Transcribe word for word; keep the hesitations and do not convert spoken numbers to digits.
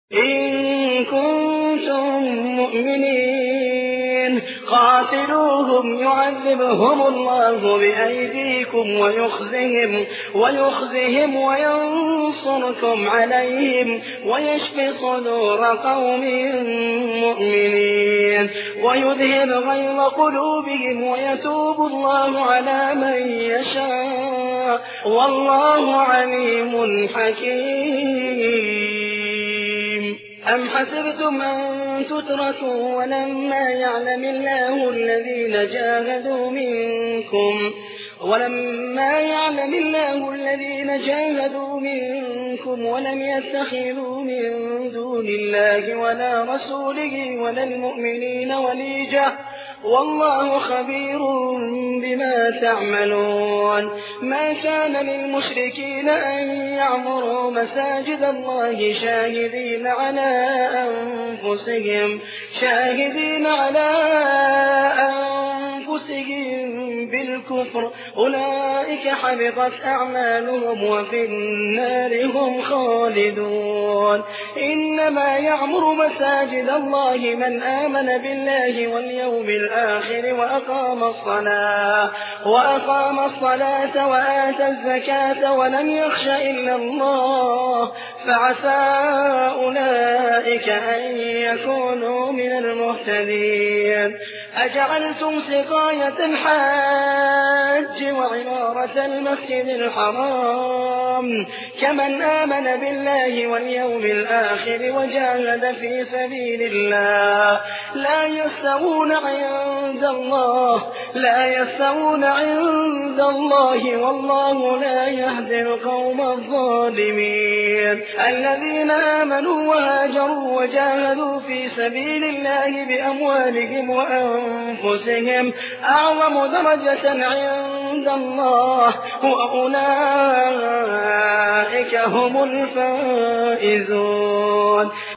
إن كنتم مؤمنين قاتلوهم يعذبهم الله بأيديكم ويخزهم, ويخزهم وينصركم عليهم ويشف صدور قوم مؤمنين ويذهب غيظ قلوبهم ويتوب الله على من يشاء والله عليم حكيم. أم حسبتم أن تتركوا ولما يعلم الله الذين جاهدوا منكم ولما يعلم الله الذين جاهدوا منكم ولم يتخذوا من دون الله ولا رسوله ولا المؤمنين وليجة والله خبير بما تعملون. ما كان للمشركين أن يعمروا مساجد الله شاهدين على أنفسهم شاهدين على أنفسهم بالكفر أولئك حبطت أعمالهم وفي النار هم خالدون. إنما يعمر مساجد الله من آمن بالله واليوم الآخر وأقام الصلاة وأقام الصلاة وآتى الزكاة ولم يخش إلا الله فعسى أولئك أن يكونوا من المهتدين. أجعلتم سقاية الحاج وعمارة المسجد الحرام كمن آمن بالله واليوم الآخر وجاهد في سبيل الله لا يستوون عند الله لا يستوون عند الله والله لا يهدي القوم الظالمين. الذين آمنوا وهاجروا وجاهدوا في سبيل الله بأموالهم وأنفسهم أعظم درجة عند الله وأولئك هم الفائزون.